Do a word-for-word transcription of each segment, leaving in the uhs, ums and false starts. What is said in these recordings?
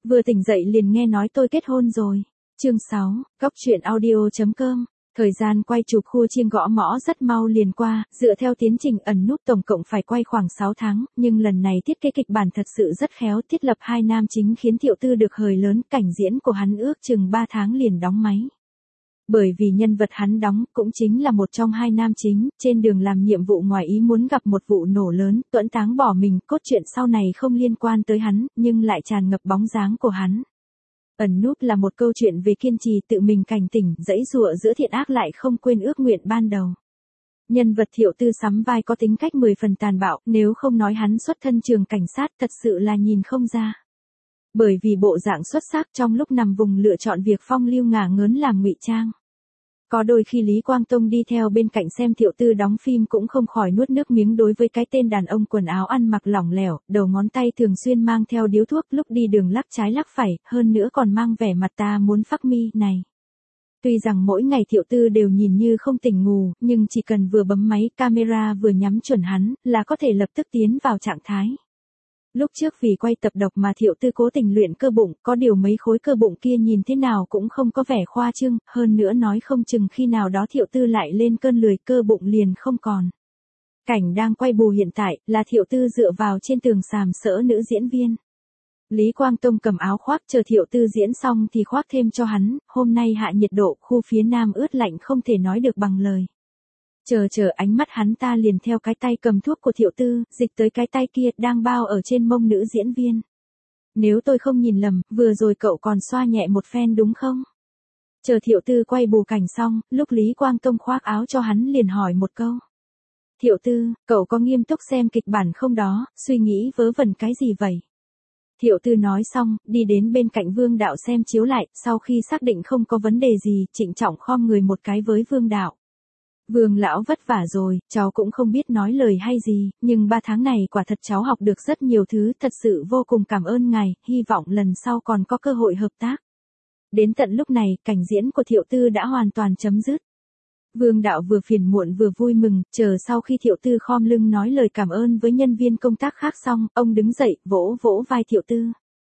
Vừa tỉnh dậy liền nghe nói tôi kết hôn rồi. Chương sáu, Góc truyện audio.com. Thời gian quay chụp khu chiêng gõ mõ rất mau liền qua, dựa theo tiến trình ẩn núp tổng cộng phải quay khoảng sáu tháng, nhưng lần này thiết kế kịch bản thật sự rất khéo, thiết lập hai nam chính khiến Thiệu Tư được hời lớn, cảnh diễn của hắn ước chừng ba tháng liền đóng máy. Bởi vì nhân vật hắn đóng cũng chính là một trong hai nam chính, trên đường làm nhiệm vụ ngoài ý muốn gặp một vụ nổ lớn, tuẫn táng bỏ mình, cốt truyện sau này không liên quan tới hắn, nhưng lại tràn ngập bóng dáng của hắn. Ẩn núp là một câu chuyện về kiên trì tự mình cảnh tỉnh, dãy dụa giữa thiện ác lại không quên ước nguyện ban đầu. Nhân vật Thiệu Tư sắm vai có tính cách mười phần tàn bạo, nếu không nói hắn xuất thân trường cảnh sát thật sự là nhìn không ra. Bởi vì bộ dạng xuất sắc trong lúc nằm vùng lựa chọn việc phong lưu ngả ngớn làm ngụy trang. Có đôi khi Lý Quang Tông đi theo bên cạnh xem Thiệu Tư đóng phim cũng không khỏi nuốt nước miếng đối với cái tên đàn ông quần áo ăn mặc lỏng lẻo, đầu ngón tay thường xuyên mang theo điếu thuốc lúc đi đường lắc trái lắc phải, hơn nữa còn mang vẻ mặt ta muốn phắc mi này. Tuy rằng mỗi ngày Thiệu Tư đều nhìn như không tỉnh ngủ, nhưng chỉ cần vừa bấm máy camera vừa nhắm chuẩn hắn là có thể lập tức tiến vào trạng thái. Lúc trước vì quay tập độc mà Thiệu Tư cố tình luyện cơ bụng, có điều mấy khối cơ bụng kia nhìn thế nào cũng không có vẻ khoa trương, hơn nữa nói không chừng khi nào đó Thiệu Tư lại lên cơn lười cơ bụng liền không còn. Cảnh đang quay bù hiện tại là Thiệu Tư dựa vào trên tường sàm sỡ nữ diễn viên. Lý Quang Tông cầm áo khoác chờ Thiệu Tư diễn xong thì khoác thêm cho hắn, hôm nay hạ nhiệt độ, khu phía nam ướt lạnh không thể nói được bằng lời. Chờ chờ ánh mắt hắn ta liền theo cái tay cầm thuốc của Thiệu Tư, dịch tới cái tay kia đang bao ở trên mông nữ diễn viên. Nếu tôi không nhìn lầm, vừa rồi cậu còn xoa nhẹ một phen đúng không? Chờ Thiệu Tư quay bù cảnh xong, lúc Lý Quang Tông khoác áo cho hắn liền hỏi một câu. Thiệu Tư, cậu có nghiêm túc xem kịch bản không đó, suy nghĩ vớ vẩn cái gì vậy? Thiệu Tư nói xong, đi đến bên cạnh Vương Đạo xem chiếu lại, sau khi xác định không có vấn đề gì, trịnh trọng khom người một cái với Vương Đạo. Vương lão vất vả rồi, cháu cũng không biết nói lời hay gì, nhưng ba tháng này quả thật cháu học được rất nhiều thứ, thật sự vô cùng cảm ơn ngài, hy vọng lần sau còn có cơ hội hợp tác. Đến tận lúc này, cảnh diễn của Thiệu Tư đã hoàn toàn chấm dứt. Vương Đạo vừa phiền muộn vừa vui mừng, chờ sau khi Thiệu Tư khom lưng nói lời cảm ơn với nhân viên công tác khác xong, ông đứng dậy, vỗ vỗ vai Thiệu Tư.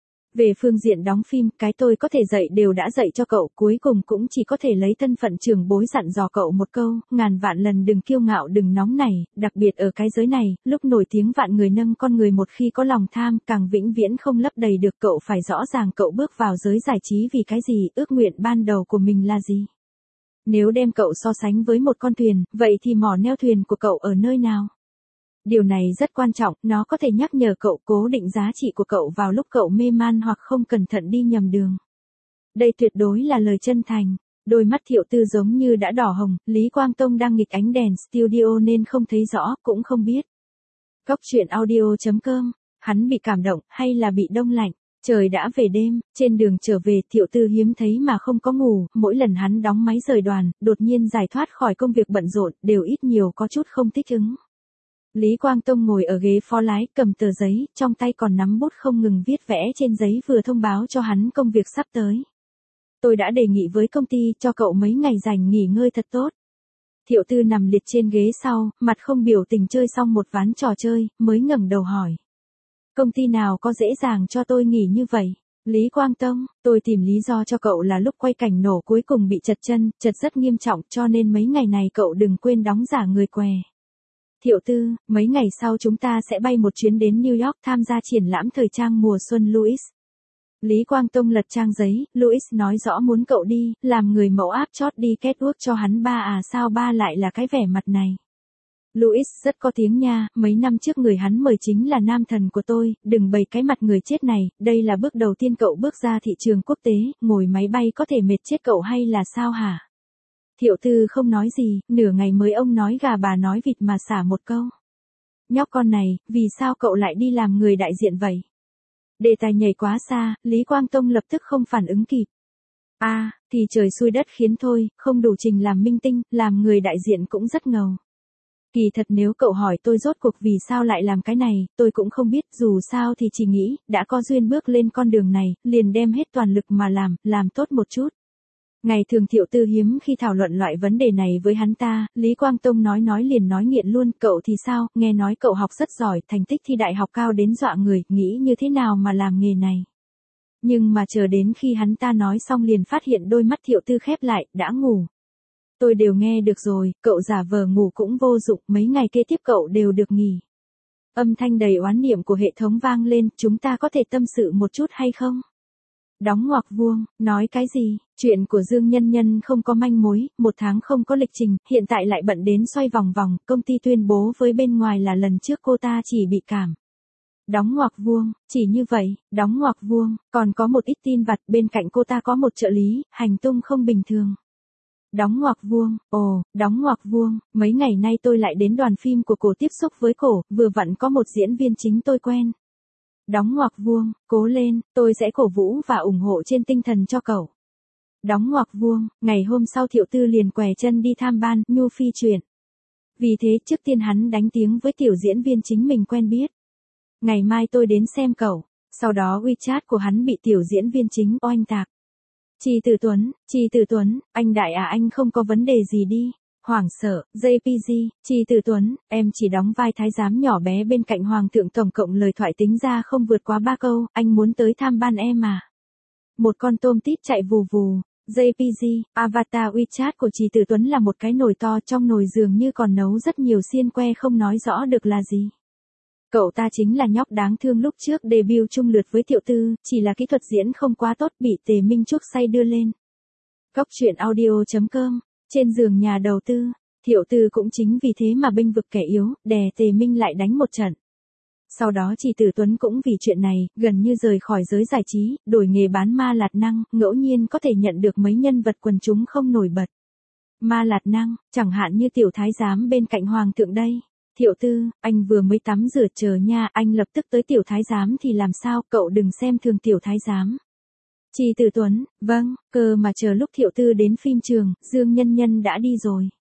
Về phương diện đóng phim, cái tôi có thể dạy đều đã dạy cho cậu, cuối cùng cũng chỉ có thể lấy thân phận trưởng bối dặn dò cậu một câu, ngàn vạn lần đừng kiêu ngạo đừng nóng nảy, đặc biệt ở cái giới này, lúc nổi tiếng vạn người nâng con người một khi có lòng tham, càng vĩnh viễn không lấp đầy được, cậu phải rõ ràng cậu bước vào giới giải trí vì cái gì, ước nguyện ban đầu của mình là gì. Nếu đem cậu so sánh với một con thuyền, vậy thì mỏ neo thuyền của cậu ở nơi nào? Điều này rất quan trọng, nó có thể nhắc nhở cậu cố định giá trị của cậu vào lúc cậu mê man hoặc không cẩn thận đi nhầm đường. Đây tuyệt đối là lời chân thành. Đôi mắt Thiệu Tư giống như đã đỏ hồng, Lý Quang Tông đang nghịch ánh đèn studio nên không thấy rõ, cũng không biết. Góc truyện audio.com, hắn bị cảm động hay là bị đông lạnh? Trời đã về đêm, trên đường trở về Thiệu Tư hiếm thấy mà không có ngủ, mỗi lần hắn đóng máy rời đoàn, đột nhiên giải thoát khỏi công việc bận rộn, đều ít nhiều có chút không thích ứng. Lý Quang Tông ngồi ở ghế phó lái, cầm tờ giấy, trong tay còn nắm bút không ngừng viết vẽ trên giấy vừa thông báo cho hắn công việc sắp tới. Tôi đã đề nghị với công ty cho cậu mấy ngày rảnh nghỉ ngơi thật tốt. Thiệu Tư nằm liệt trên ghế sau, mặt không biểu tình chơi xong một ván trò chơi, mới ngẩng đầu hỏi. Công ty nào có dễ dàng cho tôi nghỉ như vậy? Lý Quang Tông, tôi tìm lý do cho cậu là lúc quay cảnh nổ cuối cùng bị trật chân, trật rất nghiêm trọng cho nên mấy ngày này cậu đừng quên đóng giả người què. Thiệu Tư, mấy ngày sau chúng ta sẽ bay một chuyến đến New York tham gia triển lãm thời trang mùa xuân Louis. Lý Quang Tông lật trang giấy, Louis nói rõ muốn cậu đi, làm người mẫu áp chót đi catwalk cho hắn ba à sao ba lại là cái vẻ mặt này. Louis rất có tiếng nha, mấy năm trước người hắn mời chính là nam thần của tôi, đừng bày cái mặt người chết này, đây là bước đầu tiên cậu bước ra thị trường quốc tế, ngồi máy bay có thể mệt chết cậu hay là sao hả? Thiệu Tư không nói gì, nửa ngày mới ông nói gà bà nói vịt mà xả một câu. Nhóc con này, vì sao cậu lại đi làm người đại diện vậy? Đề tài nhảy quá xa, Lý Quang Tông lập tức không phản ứng kịp. a à, thì trời xui đất khiến thôi, không đủ trình làm minh tinh, làm người đại diện cũng rất ngầu. Kỳ thật nếu cậu hỏi tôi rốt cuộc vì sao lại làm cái này, tôi cũng không biết, dù sao thì chỉ nghĩ, đã có duyên bước lên con đường này, liền đem hết toàn lực mà làm, làm tốt một chút. Ngày thường Thiệu Tư hiếm khi thảo luận loại vấn đề này với hắn ta, Lý Quang Tông nói nói liền nói nghiện luôn, cậu thì sao, nghe nói cậu học rất giỏi, thành tích thi đại học cao đến dọa người, nghĩ như thế nào mà làm nghề này. Nhưng mà chờ đến khi hắn ta nói xong liền phát hiện đôi mắt Thiệu Tư khép lại, đã ngủ. Tôi đều nghe được rồi, cậu giả vờ ngủ cũng vô dụng, mấy ngày kế tiếp cậu đều được nghỉ. Âm thanh đầy oán niệm của hệ thống vang lên, chúng ta có thể tâm sự một chút hay không? Đóng ngoặc vuông, nói cái gì? Chuyện của Dương Nhân Nhân không có manh mối, một tháng không có lịch trình, hiện tại lại bận đến xoay vòng vòng, công ty tuyên bố với bên ngoài là lần trước cô ta chỉ bị cảm. Đóng ngoặc vuông, chỉ như vậy, đóng ngoặc vuông, còn có một ít tin vặt, bên cạnh cô ta có một trợ lý, hành tung không bình thường. Đóng ngoặc vuông, ồ, đóng ngoặc vuông, mấy ngày nay tôi lại đến đoàn phim của cổ tiếp xúc với cổ, vừa vặn có một diễn viên chính tôi quen. Đóng ngoặc vuông, cố lên, tôi sẽ cổ vũ và ủng hộ trên tinh thần cho cậu. Đóng ngoặc vuông, ngày hôm sau Thiệu Tư liền què chân đi tham ban, Nhu Phi chuyện. Vì thế trước tiên hắn đánh tiếng với tiểu diễn viên chính mình quen biết. Ngày mai tôi đến xem cậu, sau đó WeChat của hắn bị tiểu diễn viên chính oanh tạc. Chi Tử Tuấn, Chi Tử Tuấn, anh đại à anh không có vấn đề gì đi. Hoảng sợ, jê pê giê, Chi Tử Tuấn, em chỉ đóng vai thái giám nhỏ bé bên cạnh hoàng thượng, tổng cộng lời thoại tính ra không vượt quá ba câu, anh muốn tới tham ban em à. Một con tôm tít chạy vù vù, jê pê giê, avatar WeChat của Chi Tử Tuấn là một cái nồi to, trong nồi dường như còn nấu rất nhiều xiên que không nói rõ được là gì. Cậu ta chính là nhóc đáng thương lúc trước debut chung lượt với Thiệu Tư, chỉ là kỹ thuật diễn không quá tốt bị Tề Minh Trúc say đưa lên. Cóc truyện audio chấm com, trên giường nhà đầu tư, Thiệu Tư cũng chính vì thế mà bênh vực kẻ yếu, đè Tề Minh lại đánh một trận. Sau đó Chi Tử Tuấn cũng vì chuyện này, gần như rời khỏi giới giải trí, đổi nghề bán ma lạt năng, ngẫu nhiên có thể nhận được mấy nhân vật quần chúng không nổi bật. Ma lạt năng, chẳng hạn như tiểu thái giám bên cạnh hoàng thượng đây. Thiệu Tư, anh vừa mới tắm rửa chờ nha, anh lập tức tới tiểu thái giám thì làm sao, cậu đừng xem thường tiểu thái giám. Chi Tử Tuấn, vâng, cơ mà chờ lúc Thiệu Tư đến phim trường, Dương Nhân Nhân đã đi rồi.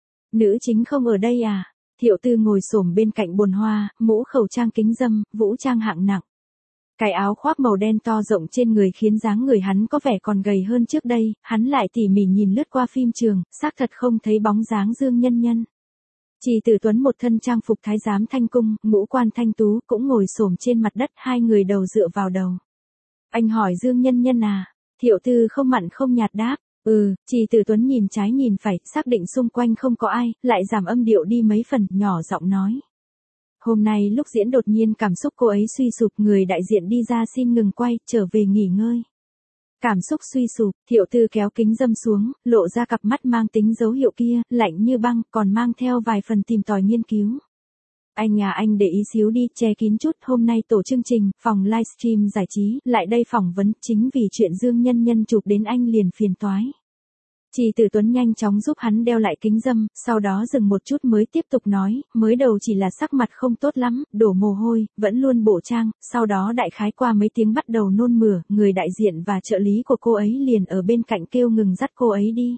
Nữ chính không ở đây à? Thiệu Tư ngồi xổm bên cạnh bồn hoa, mũ khẩu trang kính râm, vũ trang hạng nặng. Cái áo khoác màu đen to rộng trên người khiến dáng người hắn có vẻ còn gầy hơn trước đây, hắn lại tỉ mỉ nhìn lướt qua phim trường, xác thật không thấy bóng dáng Dương Nhân Nhân. Chi Tử Tuấn một thân trang phục thái giám thanh cung, ngũ quan thanh tú, cũng ngồi xổm trên mặt đất, hai người đầu dựa vào đầu. Anh hỏi Dương Nhân Nhân à? Thiệu Tư không mặn không nhạt đáp, ừ, Chi Tử Tuấn nhìn trái nhìn phải, xác định xung quanh không có ai, lại giảm âm điệu đi mấy phần, nhỏ giọng nói. Hôm nay lúc diễn đột nhiên cảm xúc cô ấy suy sụp, người đại diện đi ra xin ngừng quay, trở về nghỉ ngơi. Cảm xúc suy sụp, Thiệu Tư kéo kính râm xuống, lộ ra cặp mắt mang tính dấu hiệu kia, lạnh như băng, còn mang theo vài phần tìm tòi nghiên cứu. Anh à anh để ý xíu đi, che kín chút, hôm nay tổ chương trình, phòng livestream giải trí, lại đây phỏng vấn, chính vì chuyện Dương Nhân Nhân chụp đến anh liền phiền toái. Chi Tử Tuấn nhanh chóng giúp hắn đeo lại kính râm, sau đó dừng một chút mới tiếp tục nói, mới đầu chỉ là sắc mặt không tốt lắm, đổ mồ hôi, vẫn luôn bổ trang, sau đó đại khái qua mấy tiếng bắt đầu nôn mửa, người đại diện và trợ lý của cô ấy liền ở bên cạnh kêu ngừng dắt cô ấy đi.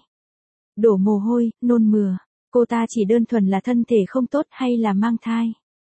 Đổ mồ hôi, nôn mửa, cô ta chỉ đơn thuần là thân thể không tốt hay là mang thai?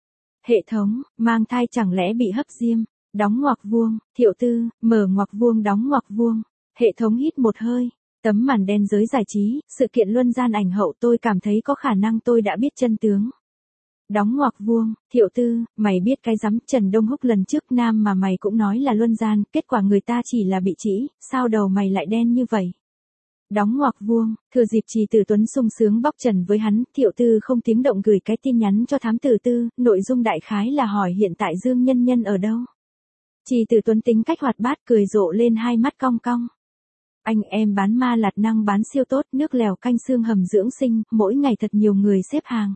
Hệ thống, mang thai chẳng lẽ bị hấp diêm? Đóng ngoặc vuông, Thiệu Tư, mở ngoặc vuông đóng ngoặc vuông, hệ thống hít một hơi. Tấm màn đen giới giải trí, sự kiện luân gian ảnh hậu, tôi cảm thấy có khả năng tôi đã biết chân tướng. Đóng ngoặc vuông, Thiệu Tư, mày biết cái rắm, Trần Đông Húc lần trước nam mà mày cũng nói là luân gian, kết quả người ta chỉ là bị trĩ, sao đầu mày lại đen như vậy? Đóng ngoặc vuông, thừa dịp Chi Tử Tuấn sung sướng bóc trần với hắn, Thiệu Tư không tiếng động gửi cái tin nhắn cho thám tử Tư, nội dung đại khái là hỏi hiện tại Dương Nhân Nhân ở đâu. Chi Tử Tuấn tính cách hoạt bát cười rộ lên, hai mắt cong cong. Anh em bán ma lạt năng bán siêu tốt, nước lèo canh xương hầm dưỡng sinh, mỗi ngày thật nhiều người xếp hàng.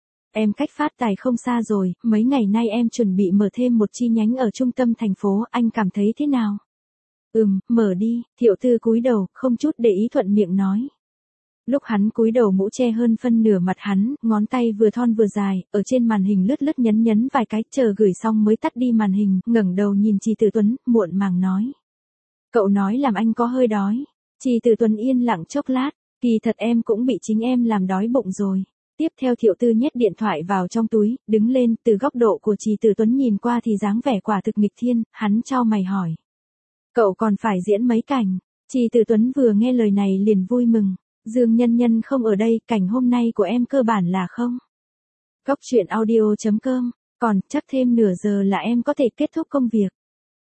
Em cách phát tài không xa rồi, mấy ngày nay em chuẩn bị mở thêm một chi nhánh ở trung tâm thành phố, anh cảm thấy thế nào? Ừm, mở đi, Thiệu Tư cúi đầu, không chút để ý thuận miệng nói. Lúc hắn cúi đầu mũ che hơn phân nửa mặt hắn, ngón tay vừa thon vừa dài, ở trên màn hình lướt lướt nhấn nhấn vài cái, chờ gửi xong mới tắt đi màn hình, ngẩng đầu nhìn Chi Tử Tuấn, muộn màng nói. Cậu nói làm anh có hơi đói. Chi Tử Tuấn yên lặng chốc lát, kỳ thật em cũng bị chính em làm đói bụng rồi. Tiếp theo Thiệu Tư nhét điện thoại vào trong túi, đứng lên, từ góc độ của Chi Tử Tuấn nhìn qua thì dáng vẻ quả thực nghịch thiên, hắn chau mày hỏi. Cậu còn phải diễn mấy cảnh? Chi Tử Tuấn vừa nghe lời này liền vui mừng. Dương Nhân Nhân không ở đây, cảnh hôm nay của em cơ bản là không. Cóc truyện audio chấm com, còn chắc thêm nửa giờ là em có thể kết thúc công việc.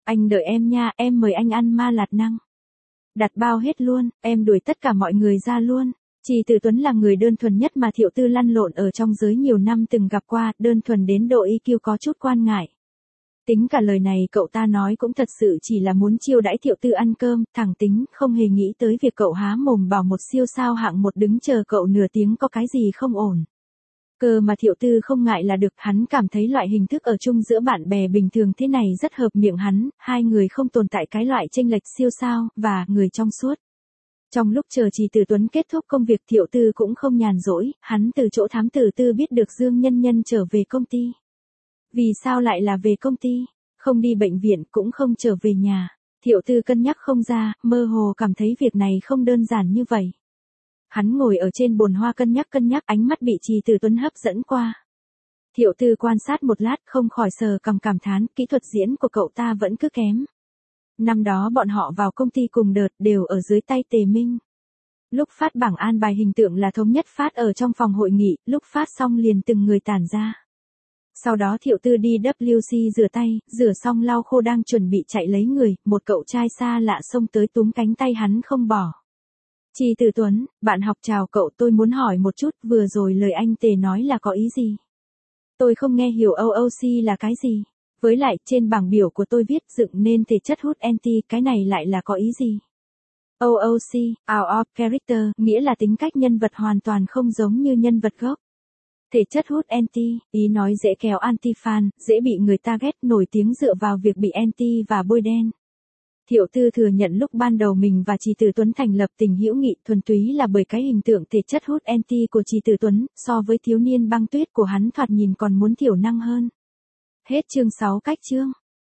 Anh đợi em nha, em mời anh ăn ma lạt năng. Đặt bao hết luôn, em đuổi tất cả mọi người ra luôn. Trì Tử Tuấn là người đơn thuần nhất mà Thiệu Tư lăn lộn ở trong giới nhiều năm từng gặp qua, đơn thuần đến độ i kiu có chút quan ngại. Tính cả lời này cậu ta nói cũng thật sự chỉ là muốn chiêu đãi Thiệu Tư ăn cơm, thẳng tính không hề nghĩ tới việc cậu há mồm bảo một siêu sao hạng một đứng chờ cậu nửa tiếng có cái gì không ổn. Cơ mà Thiệu Tư không ngại là được, hắn cảm thấy loại hình thức ở chung giữa bạn bè bình thường thế này rất hợp miệng hắn, hai người không tồn tại cái loại chênh lệch siêu sao, và người trong suốt. Trong lúc chờ Trì Tử Tuấn kết thúc công việc Thiệu Tư cũng không nhàn rỗi, hắn từ chỗ thám tử tư biết được Dương Nhân Nhân trở về công ty. Vì sao lại là về công ty? Không đi bệnh viện cũng không trở về nhà. Thiệu Tư cân nhắc không ra, mơ hồ cảm thấy việc này không đơn giản như vậy. Hắn ngồi ở trên bồn hoa cân nhắc cân nhắc, ánh mắt bị Trì Tử Tuấn hấp dẫn qua. Thiệu Tư quan sát một lát không khỏi sờ cằm cảm thán, kỹ thuật diễn của cậu ta vẫn cứ kém. Năm đó bọn họ vào công ty cùng đợt đều ở dưới tay Tề Minh. Lúc phát bảng an bài hình tượng là thống nhất phát ở trong phòng hội nghị, lúc phát xong liền từng người tản ra. Sau đó Thiệu Tư đi vê kép xê rửa tay, rửa xong lau khô đang chuẩn bị chạy lấy người, một cậu trai xa lạ xông tới túm cánh tay hắn không bỏ. Trì Tử Tuấn, bạn học chào cậu, tôi muốn hỏi một chút, vừa rồi lời anh Tề nói là có ý gì? Tôi không nghe hiểu o o xê là cái gì. Với lại, trên bảng biểu của tôi viết dựng nên thể chất hút anti, cái này lại là có ý gì? o o xê, out of character, nghĩa là tính cách nhân vật hoàn toàn không giống như nhân vật gốc. Thể chất hút anti, ý nói dễ kéo anti-fan, dễ bị người ta ghét, nổi tiếng dựa vào việc bị anti và bôi đen. Thiệu Tư thừa nhận lúc ban đầu mình và Trì Tử Tuấn thành lập tình hữu nghị thuần túy là bởi cái hình tượng thể chất hút anti của Trì Tử Tuấn, so với thiếu niên băng tuyết của hắn thoạt nhìn còn muốn thiểu năng hơn. Hết chương sáu cách chương.